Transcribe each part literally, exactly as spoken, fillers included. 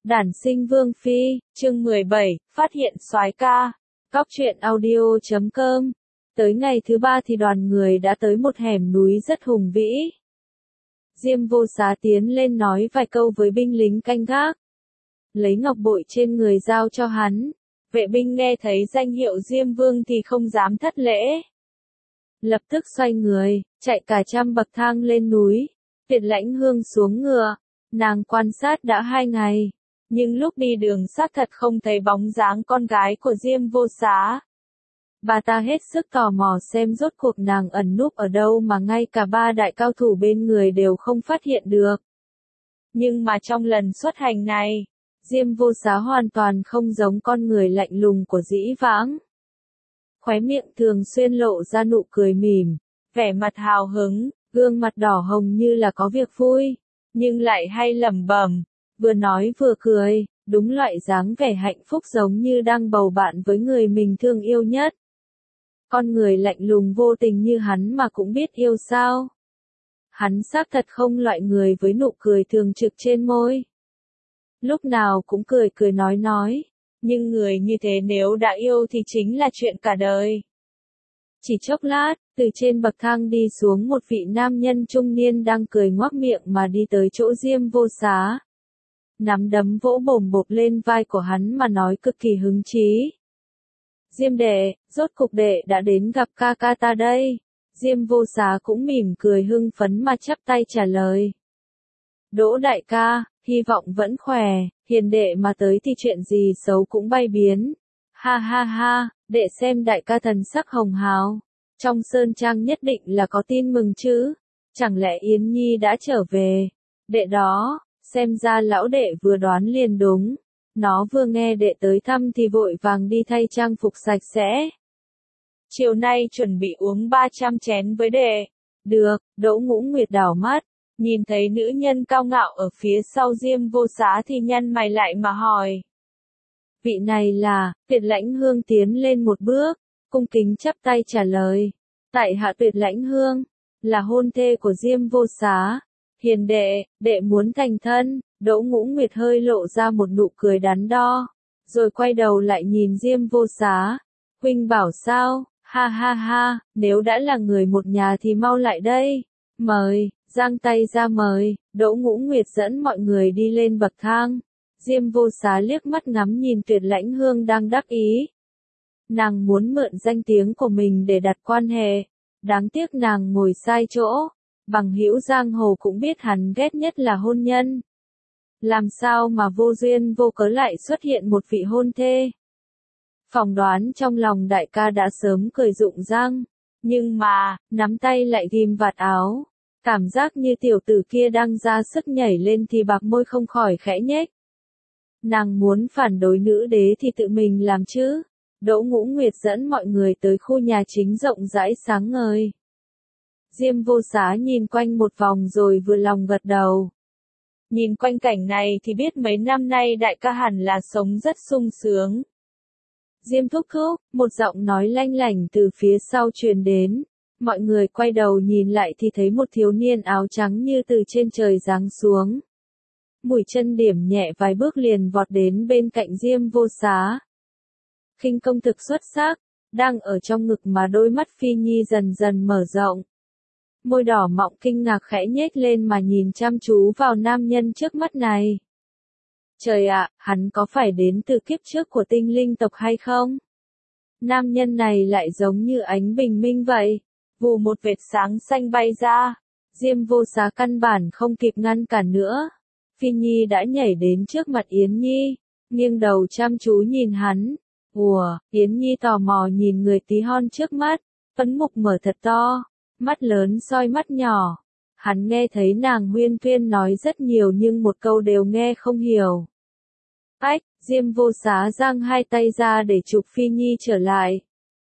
Đản sinh Vương Phi, chương mười bảy, phát hiện soái ca. Cóc truyện audio chấm com. Tới ngày thứ ba thì đoàn người đã tới một hẻm núi rất hùng vĩ. Diêm Vô Xá tiến lên nói vài câu với binh lính canh gác. Lấy ngọc bội trên người giao cho hắn. Vệ binh nghe thấy danh hiệu Diêm Vương thì không dám thất lễ. Lập tức xoay người, chạy cả trăm bậc thang lên núi. Tuyệt Lãnh Hương xuống ngựa. Nàng quan sát đã hai ngày. Nhưng lúc đi đường xác thật không thấy bóng dáng con gái của Diêm Vô Xá. Bà ta hết sức tò mò xem rốt cuộc nàng ẩn núp ở đâu mà ngay cả ba đại cao thủ bên người đều không phát hiện được. Nhưng mà trong lần xuất hành này, Diêm Vô Xá hoàn toàn không giống con người lạnh lùng của dĩ vãng. Khóe miệng thường xuyên lộ ra nụ cười mỉm, vẻ mặt hào hứng, gương mặt đỏ hồng như là có việc vui, nhưng lại hay lẩm bẩm. Vừa nói vừa cười, đúng loại dáng vẻ hạnh phúc giống như đang bầu bạn với người mình thương yêu nhất. Con người lạnh lùng vô tình như hắn mà cũng biết yêu sao? Hắn xác thật không loại người với nụ cười thường trực trên môi. Lúc nào cũng cười cười nói nói, nhưng người như thế nếu đã yêu thì chính là chuyện cả đời. Chỉ chốc lát, từ trên bậc thang đi xuống một vị nam nhân trung niên đang cười ngoác miệng mà đi tới chỗ Diêm Vô Xá. Nắm đấm vỗ bồm bộp lên vai của hắn mà nói cực kỳ hứng chí. Diêm đệ, rốt cục đệ đã đến gặp ca ca ta đây. Diêm Vô Xá cũng mỉm cười hưng phấn mà chắp tay trả lời. Đỗ đại ca, hy vọng vẫn khỏe, hiền đệ mà tới thì chuyện gì xấu cũng bay biến. Ha ha ha, đệ xem đại ca thần sắc hồng hào. Trong sơn trang nhất định là có tin mừng chứ. Chẳng lẽ Yến Nhi đã trở về? Đệ đó. Xem ra lão đệ vừa đoán liền đúng. Nó vừa nghe đệ tới thăm thì vội vàng đi thay trang phục sạch sẽ. Chiều nay chuẩn bị uống ba trăm chén với đệ. Được, Đỗ Ngũ Nguyệt đảo mắt. Nhìn thấy nữ nhân cao ngạo ở phía sau Diêm Vô Xá thì nhăn mày lại mà hỏi. Vị này là, Tuyệt Lãnh Hương tiến lên một bước, cung kính chắp tay trả lời. Tại hạ Tuyệt Lãnh Hương, là hôn thê của Diêm Vô Xá. Hiền đệ, đệ muốn thành thân. Đỗ Ngũ Nguyệt hơi lộ ra một nụ cười đắn đo, rồi quay đầu lại nhìn Diêm Vô Xá. Huynh bảo sao, ha ha ha, nếu đã là người một nhà thì mau lại đây. Mời, giang tay ra mời. Đỗ Ngũ Nguyệt dẫn mọi người đi lên bậc thang. Diêm Vô Xá liếc mắt ngắm nhìn Tuyệt Lãnh Hương đang đắc ý. Nàng muốn mượn danh tiếng của mình để đặt quan hệ. Đáng tiếc nàng ngồi sai chỗ. Bằng hữu giang hồ cũng biết hắn ghét nhất là hôn nhân. Làm sao mà vô duyên vô cớ lại xuất hiện một vị hôn thê? Phỏng đoán trong lòng đại ca đã sớm cười rụng răng, nhưng mà, nắm tay lại ghim vạt áo. Cảm giác như tiểu tử kia đang ra sức nhảy lên thì bạc môi không khỏi khẽ nhếch. Nàng muốn phản đối nữ đế thì tự mình làm chứ. Đỗ Ngũ Nguyệt dẫn mọi người tới khu nhà chính rộng rãi sáng ngời. Diêm Vô Xá nhìn quanh một vòng rồi vừa lòng gật đầu. Nhìn quanh cảnh này thì biết mấy năm nay đại ca hẳn là sống rất sung sướng. Diêm thúc thúc, một giọng nói lanh lảnh từ phía sau truyền đến. Mọi người quay đầu nhìn lại thì thấy một thiếu niên áo trắng như từ trên trời giáng xuống. Mũi chân điểm nhẹ vài bước liền vọt đến bên cạnh Diêm Vô Xá. Khinh công thực xuất sắc, đang ở trong ngực mà đôi mắt Phi Nhi dần dần mở rộng. Môi đỏ mọng kinh ngạc khẽ nhếch lên mà nhìn chăm chú vào nam nhân trước mắt này. Trời ạ, hắn có phải đến từ kiếp trước của tinh linh tộc hay không? Nam nhân này lại giống như ánh bình minh vậy. Vù một vệt sáng xanh bay ra. Diêm Vô Xá căn bản không kịp ngăn cản nữa. Phi Nhi đã nhảy đến trước mặt Yến Nhi, nghiêng đầu chăm chú nhìn hắn. Ủa, Yến Nhi tò mò nhìn người tí hon trước mắt, phấn mục mở thật to. Mắt lớn soi mắt nhỏ. Hắn nghe thấy nàng huyên thuyên nói rất nhiều nhưng một câu đều nghe không hiểu. Ách, Diêm Vô Xá giang hai tay ra để chụp Phi Nhi trở lại.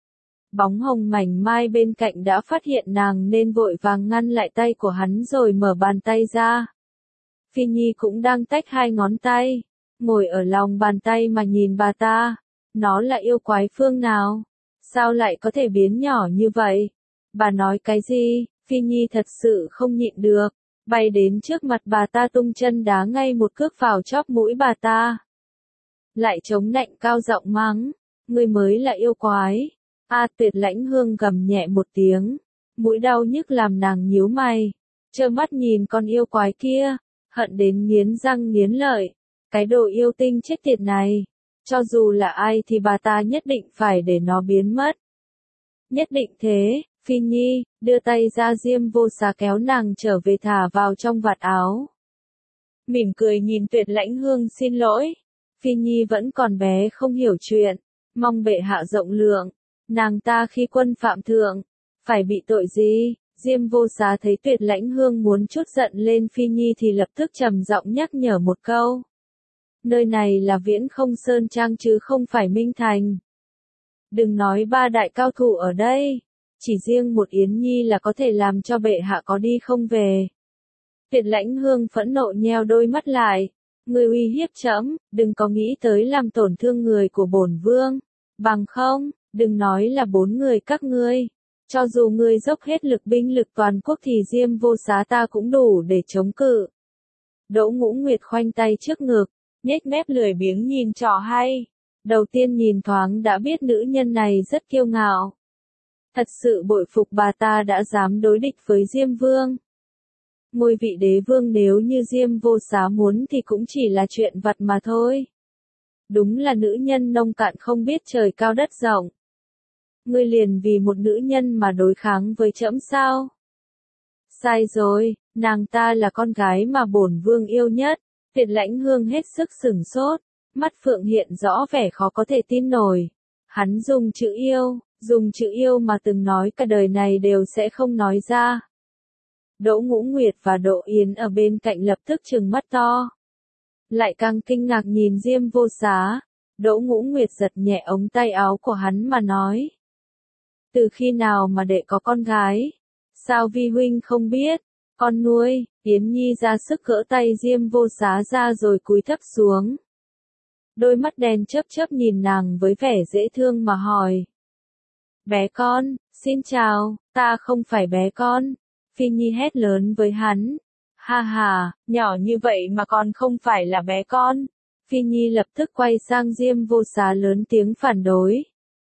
Bóng hồng mảnh mai bên cạnh đã phát hiện nàng nên vội vàng ngăn lại tay của hắn rồi mở bàn tay ra. Phi Nhi cũng đang tách hai ngón tay, ngồi ở lòng bàn tay mà nhìn bà ta. Nó là yêu quái phương nào? Sao lại có thể biến nhỏ như vậy? Bà nói cái gì? Phi Nhi thật sự không nhịn được. bay đến trước mặt bà ta tung chân đá ngay một cước vào chóp mũi bà ta. Lại chống nạnh cao giọng mắng, ngươi mới là yêu quái. A Tuyệt Lãnh Hương gầm nhẹ một tiếng, mũi đau nhức làm nàng nhíu mày, trơ mắt nhìn con yêu quái kia, hận đến nghiến răng nghiến lợi, cái đồ yêu tinh chết tiệt này, cho dù là ai thì bà ta nhất định phải để nó biến mất. Nhất định thế, Phi Nhi, đưa tay ra Diêm Vô Xá kéo nàng trở về thả vào trong vạt áo. Mỉm cười nhìn Tuyệt Lãnh Hương xin lỗi, Phi Nhi vẫn còn bé không hiểu chuyện, mong bệ hạ rộng lượng, nàng ta khi quân phạm thượng, phải bị tội gì? Diêm Vô Xá thấy Tuyệt Lãnh Hương muốn trút giận lên Phi Nhi thì lập tức trầm giọng nhắc nhở một câu. Nơi này là Viễn Không Sơn Trang chứ không phải Minh Thành. Đừng nói ba đại cao thủ ở đây, chỉ riêng một Yến Nhi là có thể làm cho bệ hạ có đi không về. Tuyệt Lãnh Hương phẫn nộ nheo đôi mắt lại, ngươi uy hiếp trẫm, đừng có nghĩ tới làm tổn thương người của bổn vương, bằng không, đừng nói là bốn người các ngươi, cho dù ngươi dốc hết lực binh lực toàn quốc thì Diêm Vô Xá ta cũng đủ để chống cự. Đỗ Ngũ Nguyệt khoanh tay trước ngực, nhếch mép lười biếng nhìn trò hay. Đầu tiên nhìn thoáng đã biết nữ nhân này rất kiêu ngạo. Thật sự bội phục bà ta đã dám đối địch với Diêm Vương. Ngôi vị đế vương nếu như Diêm Vô Xá muốn thì cũng chỉ là chuyện vặt mà thôi. Đúng là nữ nhân nông cạn không biết trời cao đất rộng. Ngươi liền vì một nữ nhân mà đối kháng với trẫm sao? Sai rồi, nàng ta là con gái mà bổn vương yêu nhất. Tuyệt Lãnh Hương hết sức sửng sốt, mắt phượng hiện rõ vẻ khó có thể tin nổi. Hắn dùng chữ yêu, dùng chữ yêu mà từng nói cả đời này đều sẽ không nói ra. Đỗ Ngũ Nguyệt và Đỗ Yến ở bên cạnh lập tức trừng mắt to. Lại càng kinh ngạc nhìn Diêm Vô Xá, Đỗ Ngũ Nguyệt giật nhẹ ống tay áo của hắn mà nói. Từ khi nào mà đệ có con gái? Sao vi huynh không biết? Con nuôi, Yến Nhi ra sức gỡ tay Diêm Vô Xá ra rồi cúi thấp xuống. Đôi mắt đen chớp chớp nhìn nàng với vẻ dễ thương mà hỏi. Bé con, xin chào, ta không phải bé con. Phi Nhi hét lớn với hắn. Ha ha, nhỏ như vậy mà còn không phải là bé con. Phi Nhi lập tức quay sang Diêm Vô Xá lớn tiếng phản đối.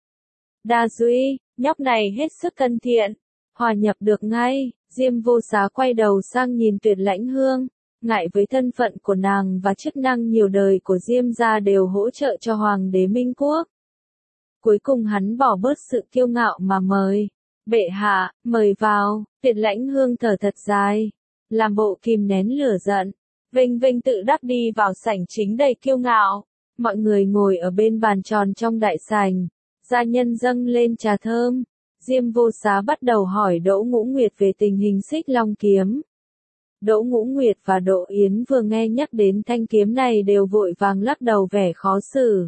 Đa Duy, nhóc này hết sức thân thiện, hòa nhập được ngay. Diêm Vô Xá quay đầu sang nhìn Tuyệt Lãnh Hương, ngại với thân phận của nàng và chức năng nhiều đời của Diêm gia đều hỗ trợ cho Hoàng đế Minh Quốc. Cuối cùng hắn bỏ bớt sự kiêu ngạo mà mời. Bệ hạ, mời vào. Tuyệt Lãnh Hương thở thật dài, làm bộ kìm nén lửa giận, vênh vênh tự đắc đi vào sảnh chính đầy kiêu ngạo. Mọi người ngồi ở bên bàn tròn trong đại sảnh, gia nhân dâng lên trà thơm. Diêm Vô Xá bắt đầu hỏi Đỗ Ngũ Nguyệt về tình hình Xích Long kiếm. Đỗ Ngũ Nguyệt và Đỗ Yến vừa nghe nhắc đến thanh kiếm này đều vội vàng lắc đầu vẻ khó xử.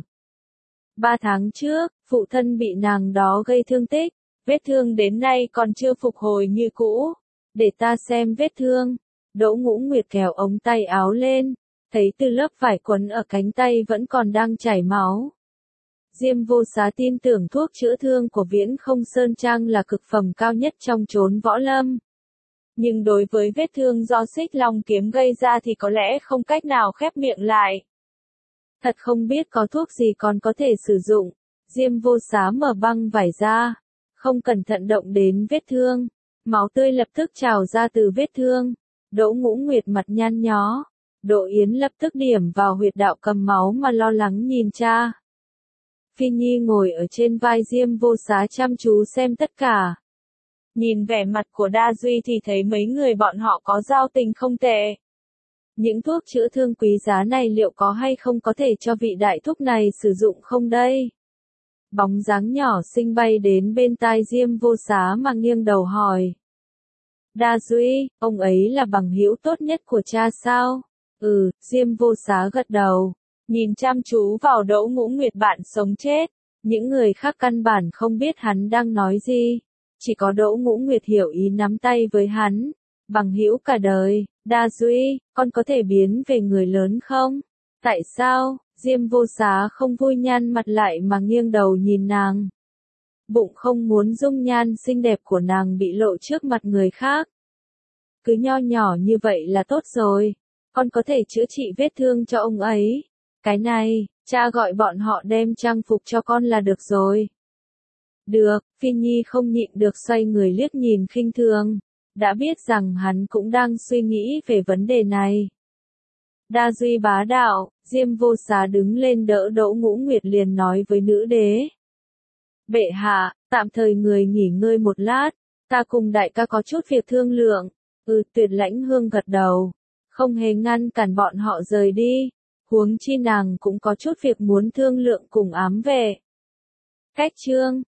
Ba tháng trước, phụ thân bị nàng đó gây thương tích, vết thương đến nay còn chưa phục hồi như cũ. Để ta xem vết thương. Đỗ Ngũ Nguyệt kéo ống tay áo lên, thấy từ lớp vải quấn ở cánh tay vẫn còn đang chảy máu. Diêm Vô Xá tin tưởng thuốc chữa thương của Viễn Không Sơn Trang là cực phẩm cao nhất trong chốn võ lâm. Nhưng đối với vết thương do Xích Long kiếm gây ra thì có lẽ không cách nào khép miệng lại. Thật không biết có thuốc gì còn có thể sử dụng. Diêm Vô Xá mở băng vải ra, không cẩn thận động đến vết thương. Máu tươi lập tức trào ra từ vết thương. Đỗ Ngũ Nguyệt mặt nhăn nhó. Đỗ Yến lập tức điểm vào huyệt đạo cầm máu mà lo lắng nhìn cha. Phi Nhi ngồi ở trên vai Diêm Vô Xá chăm chú xem tất cả. Nhìn vẻ mặt của Đa Duy thì thấy mấy người bọn họ có giao tình không tệ. Những thuốc chữa thương quý giá này liệu có hay không có thể cho vị đại thúc này sử dụng không đây? Bóng dáng nhỏ xinh bay đến bên tai Diêm Vô Xá mà nghiêng đầu hỏi. Đa Duy, ông ấy là bằng hữu tốt nhất của cha sao? Ừ, Diêm Vô Xá gật đầu. Nhìn chăm chú vào Đỗ Ngũ Nguyệt bạn sống chết, những người khác căn bản không biết hắn đang nói gì. Chỉ có Đỗ Ngũ Nguyệt hiểu ý nắm tay với hắn. Bằng hữu cả đời, Đa Duy, con có thể biến về người lớn không? Tại sao? Diêm Vô Xá không vui nhăn mặt lại mà nghiêng đầu nhìn nàng. Bụng không muốn dung nhan xinh đẹp của nàng bị lộ trước mặt người khác. cứ nho nhỏ như vậy là tốt rồi. Con có thể chữa trị vết thương cho ông ấy. Cái này, cha gọi bọn họ đem trang phục cho con là được rồi. Được, Phi Nhi không nhịn được xoay người liếc nhìn khinh thường. Đã biết rằng hắn cũng đang suy nghĩ về vấn đề này. Đa duy bá đạo, Diêm Vô Xá đứng lên đỡ Đỗ Ngũ Nguyệt liền nói với nữ đế. Bệ hạ, tạm thời người nghỉ ngơi một lát, ta cùng đại ca có chút việc thương lượng. Ừ, Tuyệt Lãnh Hương gật đầu, không hề ngăn cản bọn họ rời đi. Huống chi nàng cũng có chút việc muốn thương lượng cùng ám vệ. Cách chương